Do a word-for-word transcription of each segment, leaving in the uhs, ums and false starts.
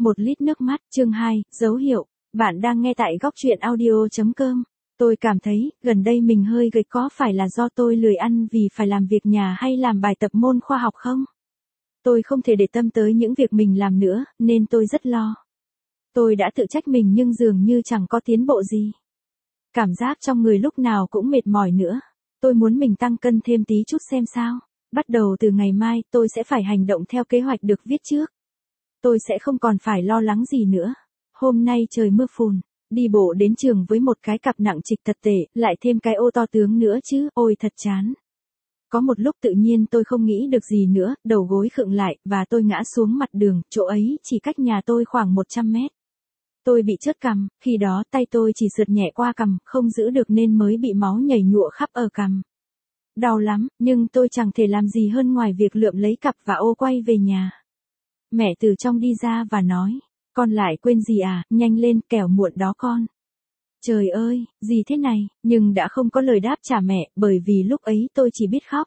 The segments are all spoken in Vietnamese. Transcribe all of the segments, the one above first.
Một lít nước mắt, chương hai, dấu hiệu. Bạn đang nghe tại góc truyện audio chấm com. Tôi cảm thấy, gần đây mình hơi gầy, có phải là do tôi lười ăn vì phải làm việc nhà hay làm bài tập môn khoa học không? Tôi không thể để tâm tới những việc mình làm nữa, nên tôi rất lo. Tôi đã tự trách mình nhưng dường như chẳng có tiến bộ gì. Cảm giác trong người lúc nào cũng mệt mỏi nữa. Tôi muốn mình tăng cân thêm tí chút xem sao. Bắt đầu từ ngày mai, tôi sẽ phải hành động theo kế hoạch được viết trước. Tôi sẽ không còn phải lo lắng gì nữa. Hôm nay trời mưa phùn, đi bộ đến trường với một cái cặp nặng trịch thật tệ, lại thêm cái ô to tướng nữa chứ, ôi thật chán. Có một lúc tự nhiên tôi không nghĩ được gì nữa, đầu gối khựng lại, và tôi ngã xuống mặt đường, chỗ ấy chỉ cách nhà tôi khoảng một trăm mét. Tôi bị chớt cằm, khi đó tay tôi chỉ sượt nhẹ qua cằm, không giữ được nên mới bị máu nhảy nhụa khắp ở cằm. Đau lắm, nhưng tôi chẳng thể làm gì hơn ngoài việc lượm lấy cặp và ô quay về nhà. Mẹ từ trong đi ra và nói, con lại quên gì à, nhanh lên, kẻo muộn đó con. Trời ơi, gì thế này, nhưng đã không có lời đáp trả mẹ, bởi vì lúc ấy tôi chỉ biết khóc.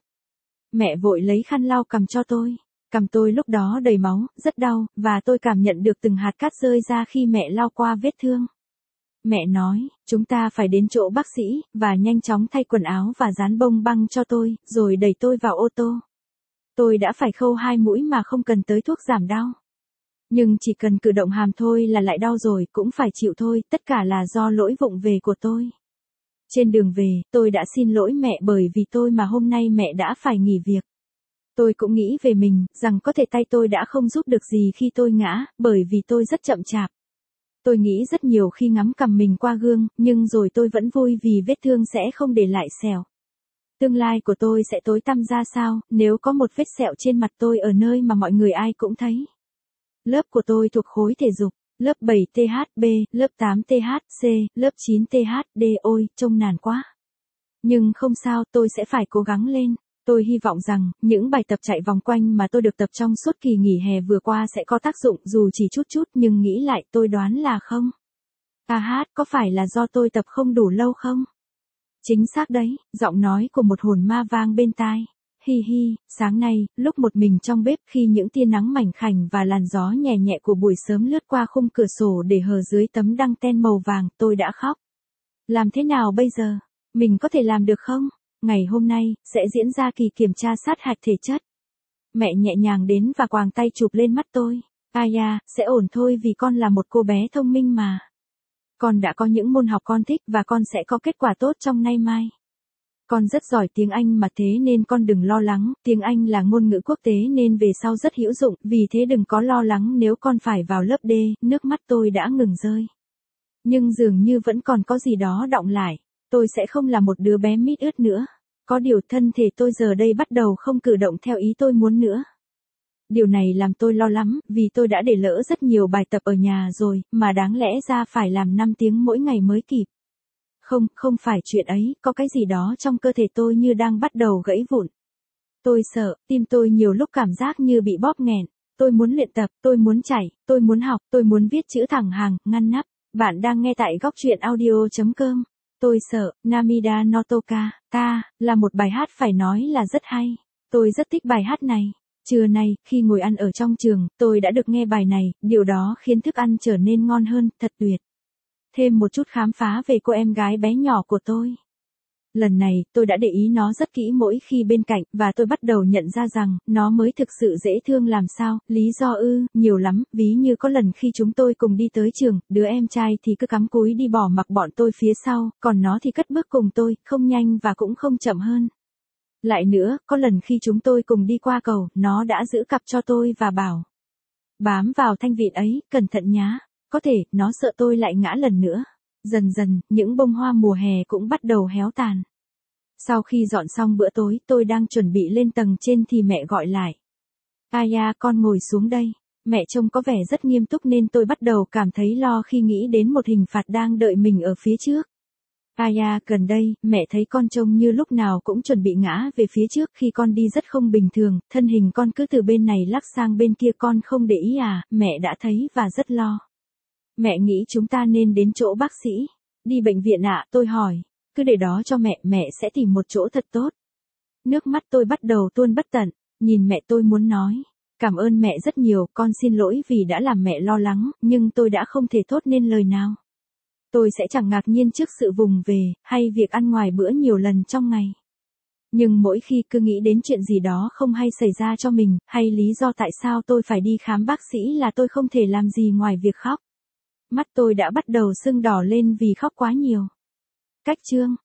Mẹ vội lấy khăn lau cằm cho tôi. Cằm tôi lúc đó đầy máu, rất đau, và tôi cảm nhận được từng hạt cát rơi ra khi mẹ lau qua vết thương. Mẹ nói, chúng ta phải đến chỗ bác sĩ, và nhanh chóng thay quần áo và dán bông băng cho tôi, rồi đẩy tôi vào ô tô. Tôi đã phải khâu hai mũi mà không cần tới thuốc giảm đau. Nhưng chỉ cần cử động hàm thôi là lại đau rồi, cũng phải chịu thôi, tất cả là do lỗi vụng về của tôi. Trên đường về, tôi đã xin lỗi mẹ bởi vì tôi mà hôm nay mẹ đã phải nghỉ việc. Tôi cũng nghĩ về mình, rằng có thể tay tôi đã không giúp được gì khi tôi ngã, bởi vì tôi rất chậm chạp. Tôi nghĩ rất nhiều khi ngắm cằm mình qua gương, nhưng rồi tôi vẫn vui vì vết thương sẽ không để lại sẹo. Tương lai của tôi sẽ tối tăm ra sao, nếu có một vết sẹo trên mặt tôi ở nơi mà mọi người ai cũng thấy. Lớp của tôi thuộc khối thể dục, lớp bảy T H B, lớp tám T H C, lớp chín T H D, ôi, trông nản quá. Nhưng không sao, tôi sẽ phải cố gắng lên. Tôi hy vọng rằng, những bài tập chạy vòng quanh mà tôi được tập trong suốt kỳ nghỉ hè vừa qua sẽ có tác dụng dù chỉ chút chút, nhưng nghĩ lại tôi đoán là không. À hát, có phải là do tôi tập không đủ lâu không? Chính xác đấy, giọng nói của một hồn ma vang bên tai. Hi hi, sáng nay, lúc một mình trong bếp khi những tia nắng mảnh khảnh và làn gió nhẹ nhẹ của buổi sớm lướt qua khung cửa sổ để hờ dưới tấm đăng ten màu vàng, tôi đã khóc. Làm thế nào bây giờ? Mình có thể làm được không? Ngày hôm nay, sẽ diễn ra kỳ kiểm tra sát hạch thể chất. Mẹ nhẹ nhàng đến và quàng tay chụp lên mắt tôi. Aya, sẽ ổn thôi vì con là một cô bé thông minh mà. Con đã có những môn học con thích và con sẽ có kết quả tốt trong nay mai. Con rất giỏi tiếng Anh mà thế nên con đừng lo lắng, tiếng Anh là ngôn ngữ quốc tế nên về sau rất hữu dụng, vì thế đừng có lo lắng nếu con phải vào lớp D, nước mắt tôi đã ngừng rơi. Nhưng dường như vẫn còn có gì đó đọng lại, tôi sẽ không là một đứa bé mít ướt nữa. Có điều thân thể tôi giờ đây bắt đầu không cử động theo ý tôi muốn nữa. Điều này làm tôi lo lắm, vì tôi đã để lỡ rất nhiều bài tập ở nhà rồi, mà đáng lẽ ra phải làm năm tiếng mỗi ngày mới kịp. Không, không phải chuyện ấy, có cái gì đó trong cơ thể tôi như đang bắt đầu gãy vụn. Tôi sợ, tim tôi nhiều lúc cảm giác như bị bóp nghẹn. Tôi muốn luyện tập, tôi muốn chảy, tôi muốn học, tôi muốn viết chữ thẳng hàng, ngăn nắp. Bạn đang nghe tại góc truyện audio chấm com. Tôi sợ, Namida no Toka, ta, là một bài hát phải nói là rất hay. Tôi rất thích bài hát này. Trưa nay, khi ngồi ăn ở trong trường, tôi đã được nghe bài này, điều đó khiến thức ăn trở nên ngon hơn, thật tuyệt. Thêm một chút khám phá về cô em gái bé nhỏ của tôi. Lần này, tôi đã để ý nó rất kỹ mỗi khi bên cạnh, và tôi bắt đầu nhận ra rằng, nó mới thực sự dễ thương làm sao, lý do ư, nhiều lắm, ví như có lần khi chúng tôi cùng đi tới trường, đứa em trai thì cứ cắm cúi đi bỏ mặc bọn tôi phía sau, còn nó thì cất bước cùng tôi, không nhanh và cũng không chậm hơn. Lại nữa, có lần khi chúng tôi cùng đi qua cầu, nó đã giữ cặp cho tôi và bảo. Bám vào thanh vịn ấy, cẩn thận nhá. Có thể, nó sợ tôi lại ngã lần nữa. Dần dần, những bông hoa mùa hè cũng bắt đầu héo tàn. Sau khi dọn xong bữa tối, tôi đang chuẩn bị lên tầng trên thì mẹ gọi lại. Aya, con ngồi xuống đây. Mẹ trông có vẻ rất nghiêm túc nên tôi bắt đầu cảm thấy lo khi nghĩ đến một hình phạt đang đợi mình ở phía trước. Aya, gần đây, mẹ thấy con trông như lúc nào cũng chuẩn bị ngã về phía trước khi con đi rất không bình thường, thân hình con cứ từ bên này lắc sang bên kia, con không để ý à, mẹ đã thấy và rất lo. Mẹ nghĩ chúng ta nên đến chỗ bác sĩ. Đi bệnh viện ạ, à, tôi hỏi. Cứ để đó cho mẹ, mẹ sẽ tìm một chỗ thật tốt. Nước mắt tôi bắt đầu tuôn bất tận, nhìn mẹ tôi muốn nói. Cảm ơn mẹ rất nhiều, con xin lỗi vì đã làm mẹ lo lắng, nhưng tôi đã không thể thốt nên lời nào. Tôi sẽ chẳng ngạc nhiên trước sự vụng về, hay việc ăn ngoài bữa nhiều lần trong ngày. Nhưng mỗi khi cứ nghĩ đến chuyện gì đó không hay xảy ra cho mình, hay lý do tại sao tôi phải đi khám bác sĩ là tôi không thể làm gì ngoài việc khóc. Mắt tôi đã bắt đầu sưng đỏ lên vì khóc quá nhiều. Cách chương